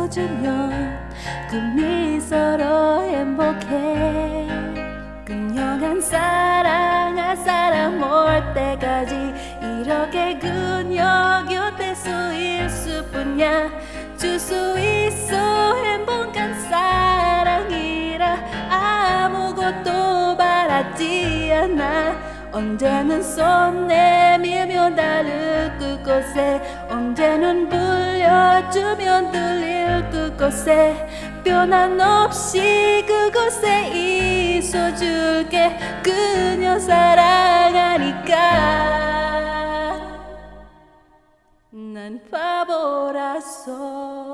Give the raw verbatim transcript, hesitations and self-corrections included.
웃어주면 그 미소로 행복해. 그녀한 사랑 한 사람 올 때까지 이렇게 그녀 곁에 서 있을 뿐이야. 줄 수 있어 행복한 사랑이라 아무것도 바라지 않아. 언제는 손 내밀면 닿을 그곳에, 언제는 불려주면 들릴 그곳에, 변함없이 그곳에 있어줄게. 그녀 사랑하니까 난 바보라서.